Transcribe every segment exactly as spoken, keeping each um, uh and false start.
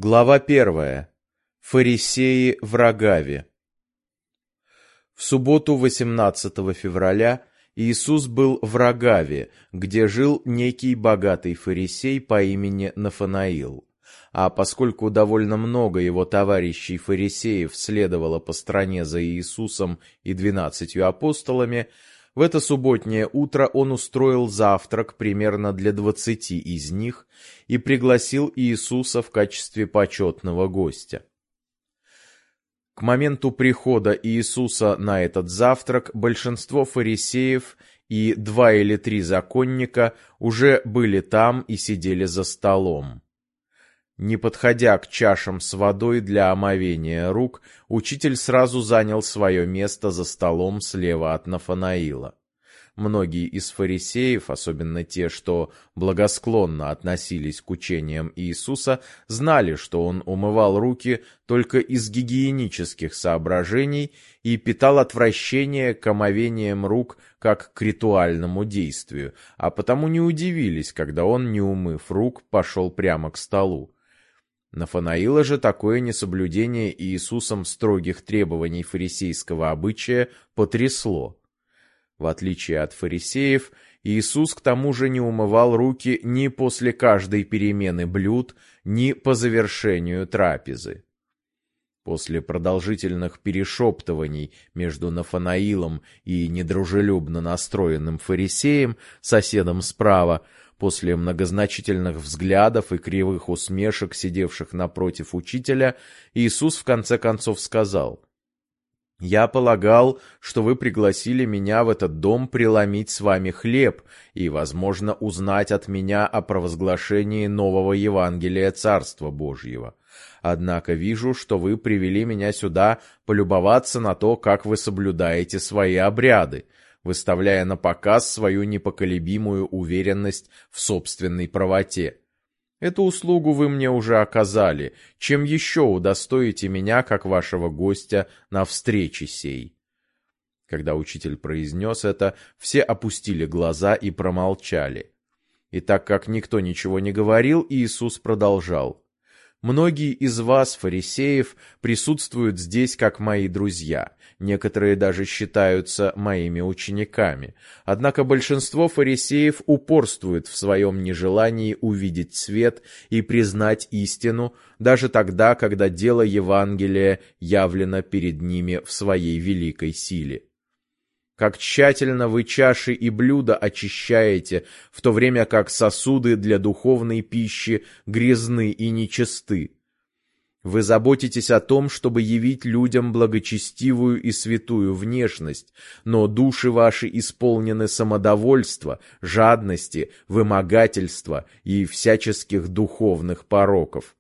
Глава первая. Фарисеи в Рогаве. В субботу восемнадцатого февраля Иисус был в Рогаве, где жил некий богатый фарисей по имени Нафанаил. А поскольку довольно много его товарищей-фарисеев следовало по стране за Иисусом и двенадцатью апостолами, в это субботнее утро он устроил завтрак примерно для двадцати из них и пригласил Иисуса в качестве почетного гостя. К моменту прихода Иисуса на этот завтрак большинство фарисеев и два или три законника уже были там и сидели за столом. Не подходя к чашам с водой для омовения рук, учитель сразу занял свое место за столом слева от Нафанаила. Многие из фарисеев, особенно те, что благосклонно относились к учениям Иисуса, знали, что он умывал руки только из гигиенических соображений и питал отвращение к омовениям рук как к ритуальному действию, а потому не удивились, когда он, не умыв рук, пошел прямо к столу. Нафанаила же такое несоблюдение Иисусом строгих требований фарисейского обычая потрясло. В отличие от фарисеев, Иисус к тому же не умывал руки ни после каждой перемены блюд, ни по завершению трапезы. После продолжительных перешептываний между Нафанаилом и недружелюбно настроенным фарисеем, соседом справа, после многозначительных взглядов и кривых усмешек, сидевших напротив учителя, Иисус в конце концов сказал: «Я полагал, что вы пригласили меня в этот дом преломить с вами хлеб и, возможно, узнать от меня о провозглашении нового Евангелия Царства Божьего. Однако вижу, что вы привели меня сюда полюбоваться на то, как вы соблюдаете свои обряды, выставляя на показ свою непоколебимую уверенность в собственной правоте. Эту услугу вы мне уже оказали, чем еще удостоите меня, как вашего гостя, на встрече сей». Когда учитель произнес это, все опустили глаза и промолчали. И так как никто ничего не говорил, Иисус продолжал: «Многие из вас, фарисеев, присутствуют здесь как мои друзья, некоторые даже считаются моими учениками. Однако большинство фарисеев упорствует в своем нежелании увидеть свет и признать истину, даже тогда, когда дело Евангелия явлено перед ними в своей великой силе. Как тщательно вы чаши и блюда очищаете, в то время как сосуды для духовной пищи грязны и нечисты. Вы заботитесь о том, чтобы явить людям благочестивую и святую внешность, но души ваши исполнены самодовольства, жадности, вымогательства и всяческих духовных пороков.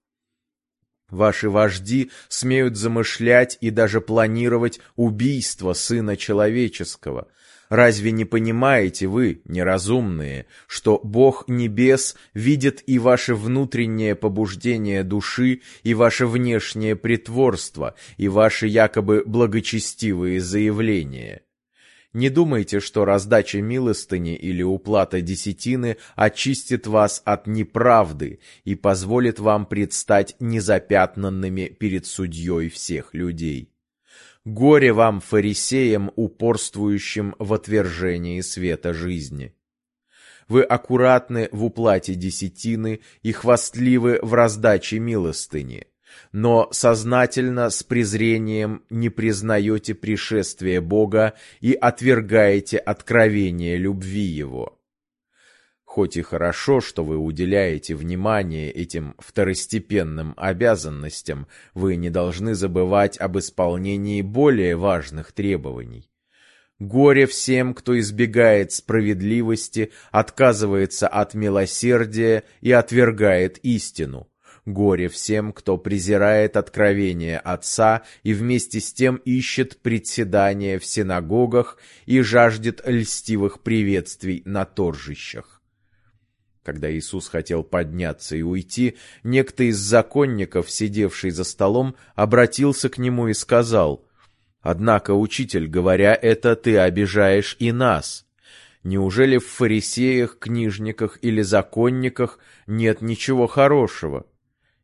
Ваши вожди смеют замышлять и даже планировать убийство Сына Человеческого. Разве не понимаете вы, неразумные, что Бог Небес видит и ваше внутреннее побуждение души, и ваше внешнее притворство, и ваши якобы благочестивые заявления? Не думайте, что раздача милостыни или уплата десятины очистит вас от неправды и позволит вам предстать незапятнанными перед судьей всех людей. Горе вам, фарисеям, упорствующим в отвержении света жизни! Вы аккуратны в уплате десятины и хвастливы в раздаче милостыни, но сознательно с презрением не признаете пришествие Бога и отвергаете откровение любви Его. Хоть и хорошо, что вы уделяете внимание этим второстепенным обязанностям, вы не должны забывать об исполнении более важных требований. Горе всем, кто избегает справедливости, отказывается от милосердия и отвергает истину. Горе всем, кто презирает откровение Отца и вместе с тем ищет председания в синагогах и жаждет льстивых приветствий на торжищах. Когда Иисус хотел подняться и уйти, некто из законников, сидевший за столом, обратился к нему и сказал: «Однако, учитель, говоря это, ты обижаешь и нас. Неужели в фарисеях, книжниках или законниках нет ничего хорошего?»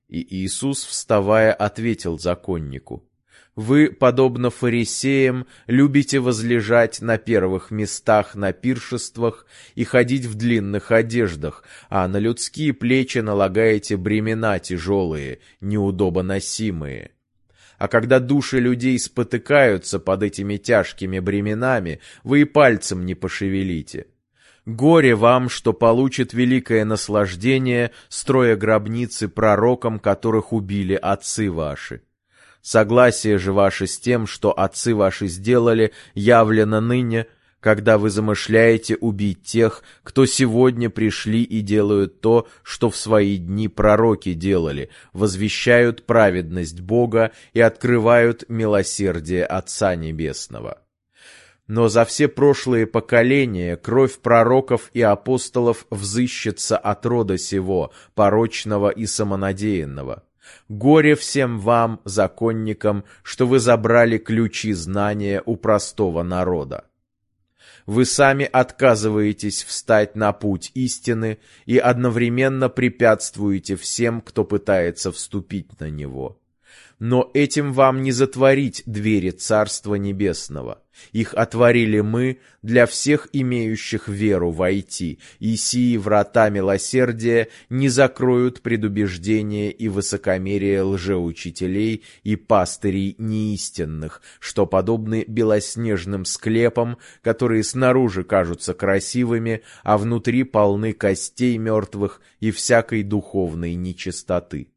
И Иисус, вставая, ответил законнику: «Вы, подобно фарисеям, любите возлежать на первых местах на пиршествах и ходить в длинных одеждах, а на людские плечи налагаете бремена тяжелые, неудобоносимые. А когда души людей спотыкаются под этими тяжкими бременами, вы и пальцем не пошевелите. Горе вам, что получит великое наслаждение, строя гробницы пророкам, которых убили отцы ваши. Согласие же ваше с тем, что отцы ваши сделали, явлено ныне, когда вы замышляете убить тех, кто сегодня пришли и делают то, что в свои дни пророки делали, возвещают праведность Бога и открывают милосердие Отца Небесного. Но за все прошлые поколения кровь пророков и апостолов взыщется от рода сего, порочного и самонадеянного. Горе всем вам, законникам, что вы забрали ключи знания у простого народа. Вы сами отказываетесь встать на путь истины и одновременно препятствуете всем, кто пытается вступить на него. Но этим вам не затворить двери Царства Небесного. Их отворили мы для всех имеющих веру войти, и сии врата милосердия не закроют предубеждение и высокомерие лжеучителей и пастырей неистинных, что подобны белоснежным склепам, которые снаружи кажутся красивыми, а внутри полны костей мертвых и всякой духовной нечистоты.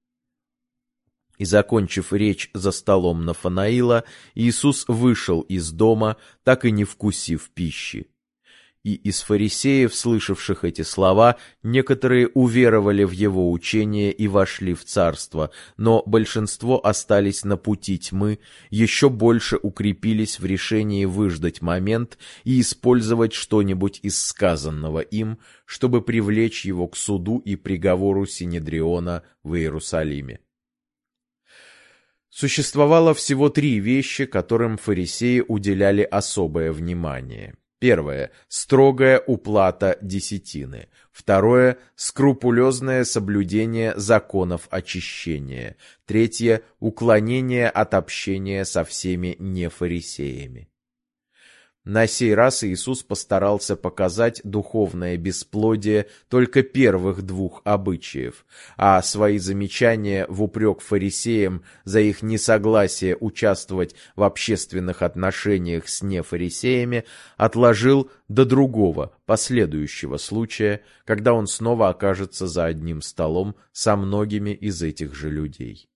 И, закончив речь за столом Нафанаила, Иисус вышел из дома, так и не вкусив пищи. И из фарисеев, слышавших эти слова, некоторые уверовали в его учение и вошли в царство, но большинство остались на пути тьмы, еще больше укрепились в решении выждать момент и использовать что-нибудь из сказанного им, чтобы привлечь его к суду и приговору Синедриона в Иерусалиме. Существовало всего три вещи, которым фарисеи уделяли особое внимание. Первое – строгая уплата десятины. Второе – скрупулезное соблюдение законов очищения. Третье – уклонение от общения со всеми нефарисеями. На сей раз Иисус постарался показать духовное бесплодие только первых двух обычаев, а свои замечания в упрек фарисеям за их несогласие участвовать в общественных отношениях с нефарисеями отложил до другого, последующего случая, когда он снова окажется за одним столом со многими из этих же людей.